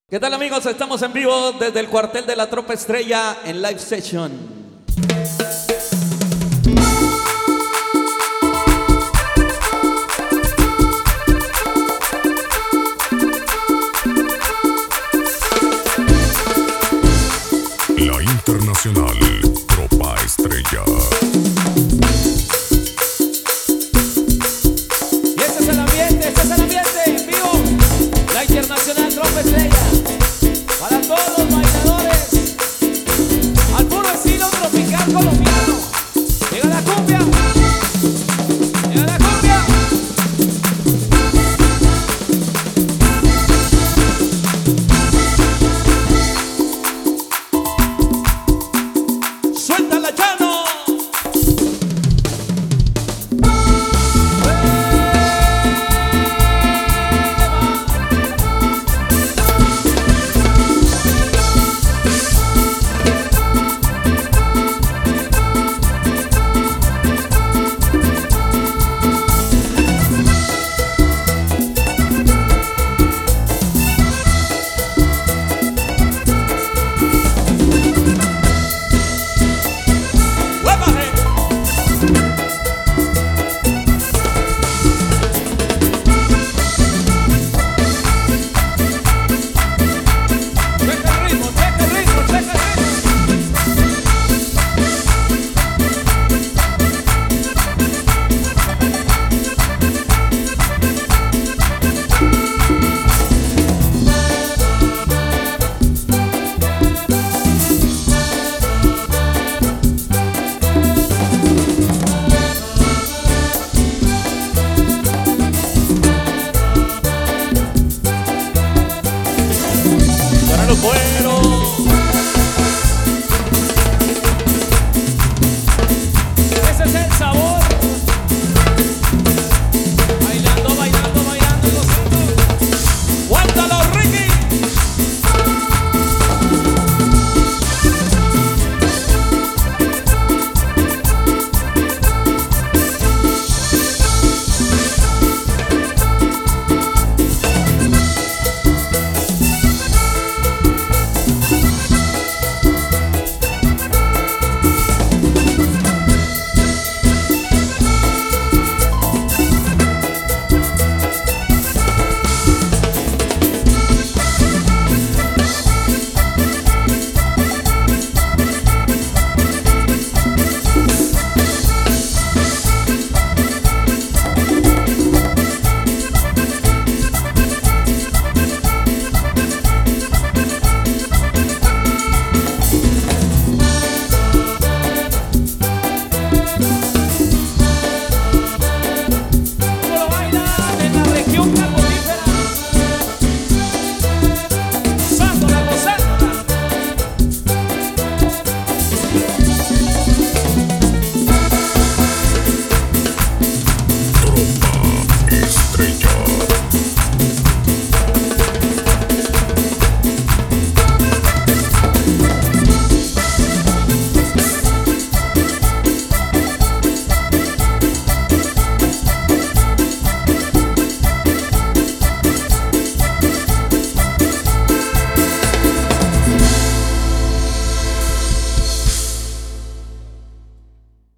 ¿Qué tal, amigos? Estamos en vivo desde el cuartel de la Tropa Estrella en live session. La Internacional Tropa Estrella. Y este es el ambiente en vivo. La Internacional Tropa Estrella. Para todos los bailadores. Al puro estilo tropical colombiano. Llega la cumbia. Llega la cumbia. ¡Suéltala, Chano! Los buenos.